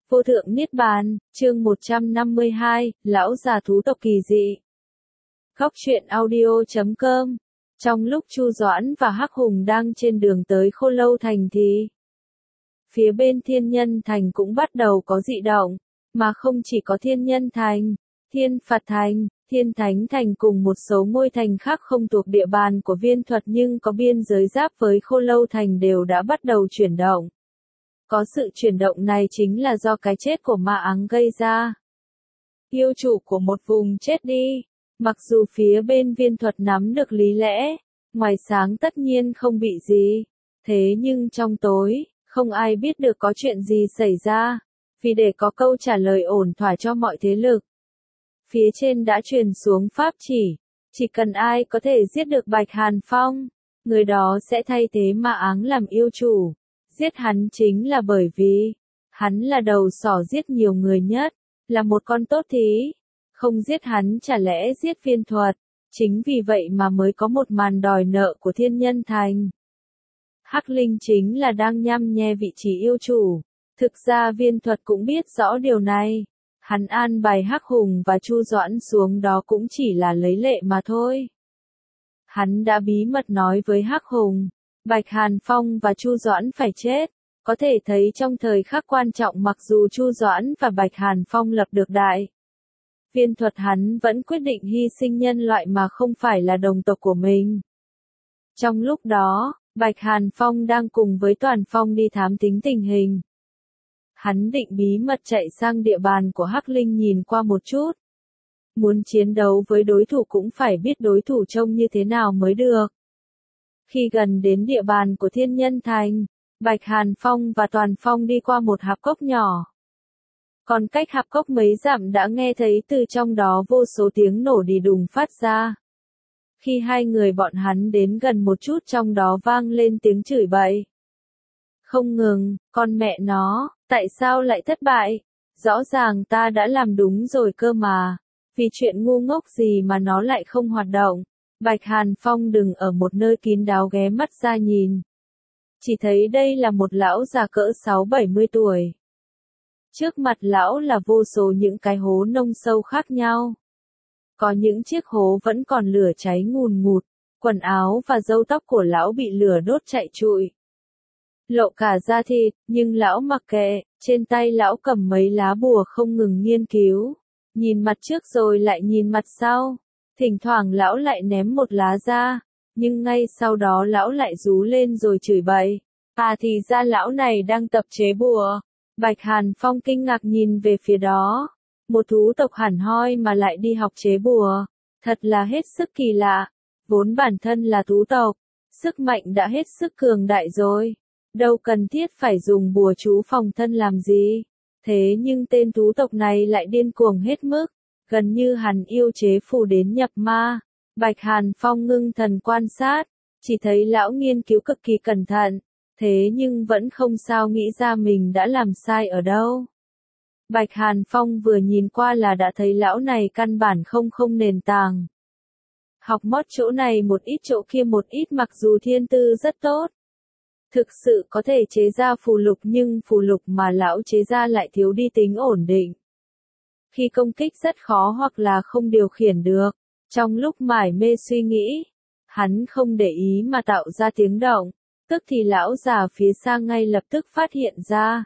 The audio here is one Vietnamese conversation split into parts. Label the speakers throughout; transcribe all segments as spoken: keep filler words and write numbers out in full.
Speaker 1: Vô thượng Niết Bàn, chương một trăm năm mươi hai, Lão già thú tộc kỳ dị. Góc truyện audio chấm com. Trong lúc Chu Doãn và Hắc Hùng đang trên đường tới Khô Lâu Thành thì phía bên Thiên Nhân Thành cũng bắt đầu có dị động, mà không chỉ có Thiên Nhân Thành, Thiên Phạt Thành, Thiên Thánh Thành cùng một số ngôi thành khác không thuộc địa bàn của Viên Thuật nhưng có biên giới giáp với Khô Lâu Thành đều đã bắt đầu chuyển động. Có sự chuyển động này chính là do cái chết của Ma Áng gây ra. Yêu chủ của một vùng chết đi, mặc dù phía bên Viên Thuật nắm được lý lẽ, ngoài sáng tất nhiên không bị gì, thế nhưng trong tối, không ai biết được có chuyện gì xảy ra, vì để có câu trả lời ổn thỏa cho mọi thế lực. Phía trên đã truyền xuống pháp chỉ, chỉ cần ai có thể giết được Bạch Hàn Phong, người đó sẽ thay thế Ma Áng làm yêu chủ. Giết hắn chính là bởi vì, hắn là đầu sỏ giết nhiều người nhất, là một con tốt thí, không giết hắn chả lẽ giết Viên Thuật, chính vì vậy mà mới có một màn đòi nợ của Thiên Nhân Thành. Hắc Linh chính là đang nhăm nhe vị trí yêu chủ, thực ra Viên Thuật cũng biết rõ điều này, hắn an bài Hắc Hùng và Chu Doãn xuống đó cũng chỉ là lấy lệ mà thôi. Hắn đã bí mật nói với Hắc Hùng, Bạch Hàn Phong và Chu Doãn phải chết, có thể thấy trong thời khắc quan trọng mặc dù Chu Doãn và Bạch Hàn Phong lập được đại Viên Thuật hắn vẫn quyết định hy sinh nhân loại mà không phải là đồng tộc của mình. Trong lúc đó, Bạch Hàn Phong đang cùng với Toàn Phong đi thám tính tình hình. Hắn định bí mật chạy sang địa bàn của Hắc Linh nhìn qua một chút. Muốn chiến đấu với đối thủ cũng phải biết đối thủ trông như thế nào mới được. Khi gần đến địa bàn của Thiên Nhân Thành, Bạch Hàn Phong và Toàn Phong đi qua một hạp cốc nhỏ. Còn cách hạp cốc mấy dặm đã nghe thấy từ trong đó vô số tiếng nổ đi đùng phát ra. Khi hai người bọn hắn đến gần một chút trong đó vang lên tiếng chửi bậy. Không ngừng, con mẹ nó, tại sao lại thất bại? Rõ ràng ta đã làm đúng rồi cơ mà, vì chuyện ngu ngốc gì mà nó lại không hoạt động. Bạch Hàn Phong đừng ở một nơi kín đáo ghé mắt ra nhìn. Chỉ thấy đây là một lão già cỡ sáu bảy mươi tuổi. Trước mặt lão là vô số những cái hố nông sâu khác nhau. Có những chiếc hố vẫn còn lửa cháy ngùn ngụt, quần áo và râu tóc của lão bị lửa đốt chạy trụi. Lộ cả da thịt, nhưng lão mặc kệ, trên tay lão cầm mấy lá bùa không ngừng nghiên cứu. Nhìn mặt trước rồi lại nhìn mặt sau. Thỉnh thoảng lão lại ném một lá ra, nhưng ngay sau đó lão lại rú lên rồi chửi bậy. À thì ra lão này đang tập chế bùa. Bạch Hàn Phong kinh ngạc nhìn về phía đó. Một thú tộc hẳn hoi mà lại đi học chế bùa. Thật là hết sức kỳ lạ. Vốn bản thân là thú tộc. Sức mạnh đã hết sức cường đại rồi. Đâu cần thiết phải dùng bùa chú phòng thân làm gì. Thế nhưng tên thú tộc này lại điên cuồng hết mức. Gần như hắn yêu chế phù đến nhập ma. Bạch Hàn Phong ngưng thần quan sát, chỉ thấy lão nghiên cứu cực kỳ cẩn thận, thế nhưng vẫn không sao nghĩ ra mình đã làm sai ở đâu. Bạch Hàn Phong vừa nhìn qua là đã thấy lão này căn bản không không nền tảng. Học mót chỗ này một ít chỗ kia một ít mặc dù thiên tư rất tốt. Thực sự có thể chế ra phù lục nhưng phù lục mà lão chế ra lại thiếu đi tính ổn định. Khi công kích rất khó hoặc là không điều khiển được. Trong lúc mải mê suy nghĩ, hắn không để ý mà tạo ra tiếng động, tức thì lão già phía xa ngay lập tức phát hiện ra.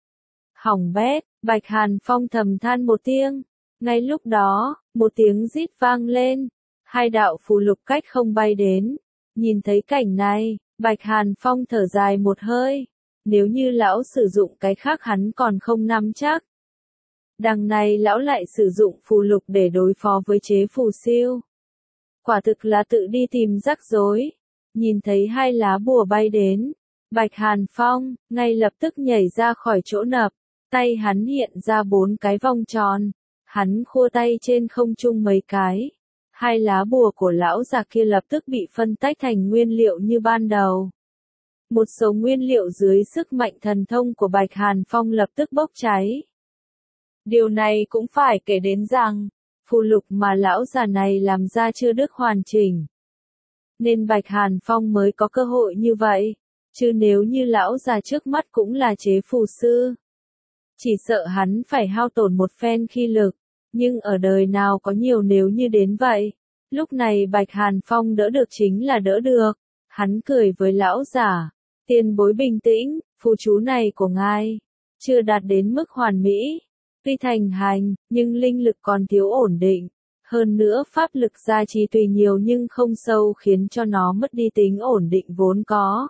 Speaker 1: Hỏng bét, Bạch Hàn Phong thầm than một tiếng. Ngay lúc đó, một tiếng rít vang lên, hai đạo phù lục cách không bay đến. Nhìn thấy cảnh này, Bạch Hàn Phong thở dài một hơi. Nếu như lão sử dụng cái khác hắn còn không nắm chắc. Đằng này lão lại sử dụng phù lục để đối phó với chế phù siêu. Quả thực là tự đi tìm rắc rối. Nhìn thấy hai lá bùa bay đến, Bạch Hàn Phong ngay lập tức nhảy ra khỏi chỗ nập, tay hắn hiện ra bốn cái vòng tròn, hắn khua tay trên không trung mấy cái. Hai lá bùa của lão già kia lập tức bị phân tách thành nguyên liệu như ban đầu. Một số nguyên liệu dưới sức mạnh thần thông của Bạch Hàn Phong lập tức bốc cháy. Điều này cũng phải kể đến rằng, phù lục mà lão già này làm ra chưa được hoàn chỉnh. Nên Bạch Hàn Phong mới có cơ hội như vậy, chứ nếu như lão già trước mắt cũng là chế phù sư. Chỉ sợ hắn phải hao tổn một phen khí lực, nhưng ở đời nào có nhiều nếu như đến vậy. Lúc này Bạch Hàn Phong đỡ được chính là đỡ được, hắn cười với lão giả, tiền bối bình tĩnh, phù chú này của ngài, chưa đạt đến mức hoàn mỹ, tuy thành hành, nhưng linh lực còn thiếu ổn định, hơn nữa pháp lực gia trì tùy nhiều nhưng không sâu khiến cho nó mất đi tính ổn định vốn có.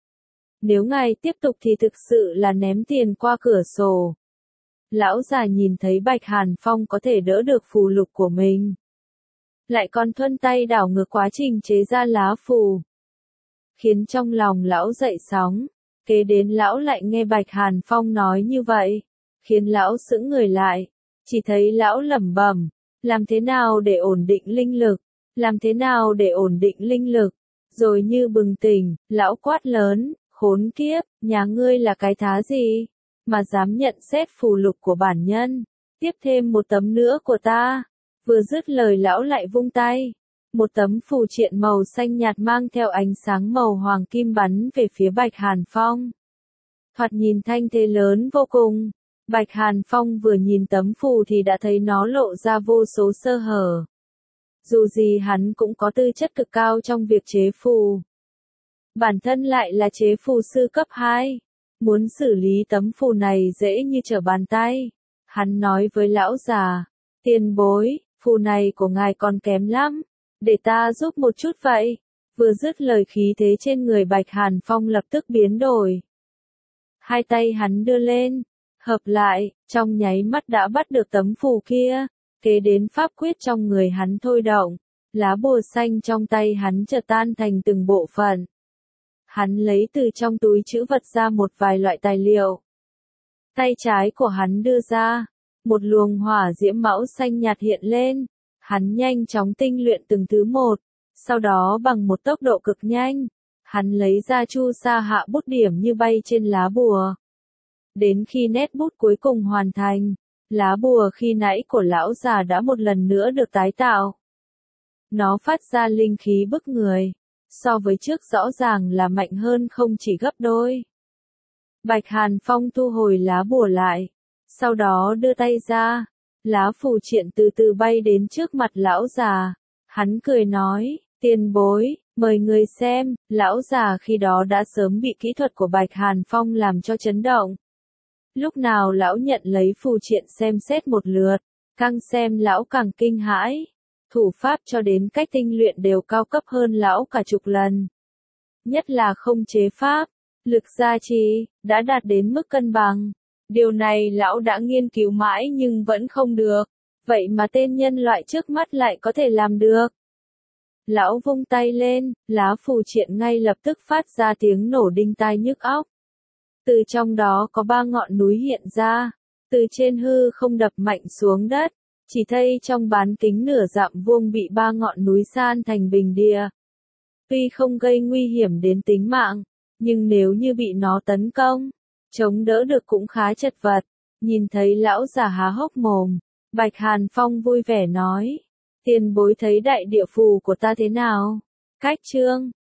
Speaker 1: Nếu ngài tiếp tục thì thực sự là ném tiền qua cửa sổ. Lão già nhìn thấy Bạch Hàn Phong có thể đỡ được phù lục của mình, lại còn thuận tay đảo ngược quá trình chế ra lá phù, khiến trong lòng lão dậy sóng. Kế đến lão lại nghe Bạch Hàn Phong nói như vậy, khiến lão sững người lại, chỉ thấy lão lẩm bẩm, làm thế nào để ổn định linh lực, làm thế nào để ổn định linh lực, rồi như bừng tỉnh, lão quát lớn, khốn kiếp, nhà ngươi là cái thá gì, mà dám nhận xét phù lục của bản nhân, tiếp thêm một tấm nữa của ta. Vừa dứt lời lão lại vung tay, một tấm phù triện màu xanh nhạt mang theo ánh sáng màu hoàng kim bắn về phía Bạch Hàn Phong. Thoạt nhìn thanh thế lớn vô cùng, Bạch Hàn Phong vừa nhìn tấm phù thì đã thấy nó lộ ra vô số sơ hở. Dù gì hắn cũng có tư chất cực cao trong việc chế phù. Bản thân lại là chế phù sư cấp hai, muốn xử lý tấm phù này dễ như trở bàn tay. Hắn nói với lão già, tiền bối, phù này của ngài còn kém lắm, để ta giúp một chút vậy. Vừa dứt lời khí thế trên người Bạch Hàn Phong lập tức biến đổi. Hai tay hắn đưa lên, hợp lại, trong nháy mắt đã bắt được tấm phù kia, kế đến pháp quyết trong người hắn thôi động, lá bùa xanh trong tay hắn chợt tan thành từng bộ phận. Hắn lấy từ trong túi trữ vật ra một vài loại tài liệu. Tay trái của hắn đưa ra, một luồng hỏa diễm mão xanh nhạt hiện lên, hắn nhanh chóng tinh luyện từng thứ một, sau đó bằng một tốc độ cực nhanh, hắn lấy ra chu sa hạ bút điểm như bay trên lá bùa. Đến khi nét bút cuối cùng hoàn thành, lá bùa khi nãy của lão già đã một lần nữa được tái tạo. Nó phát ra linh khí bức người, so với trước rõ ràng là mạnh hơn không chỉ gấp đôi. Bạch Hàn Phong thu hồi lá bùa lại, sau đó đưa tay ra, lá phù triện từ từ bay đến trước mặt lão già. Hắn cười nói, tiền bối, mời người xem. Lão già khi đó đã sớm bị kỹ thuật của Bạch Hàn Phong làm cho chấn động. Lúc nào lão nhận lấy phù triện xem xét một lượt, càng xem lão càng kinh hãi. Thủ pháp cho đến cách tinh luyện đều cao cấp hơn lão cả chục lần. Nhất là không chế pháp, lực gia trì, đã đạt đến mức cân bằng. Điều này lão đã nghiên cứu mãi nhưng vẫn không được. Vậy mà tên nhân loại trước mắt lại có thể làm được. Lão vung tay lên, lá phù triện ngay lập tức phát ra tiếng nổ đinh tai nhức óc. Từ trong đó có ba ngọn núi hiện ra, từ trên hư không đập mạnh xuống đất, chỉ thấy trong bán kính nửa dặm vuông bị ba ngọn núi san thành bình địa. Tuy không gây nguy hiểm đến tính mạng, nhưng nếu như bị nó tấn công, chống đỡ được cũng khá chật vật. Nhìn thấy lão già há hốc mồm, Bạch Hàn Phong vui vẻ nói, tiền bối thấy đại địa phù của ta thế nào? Cách chương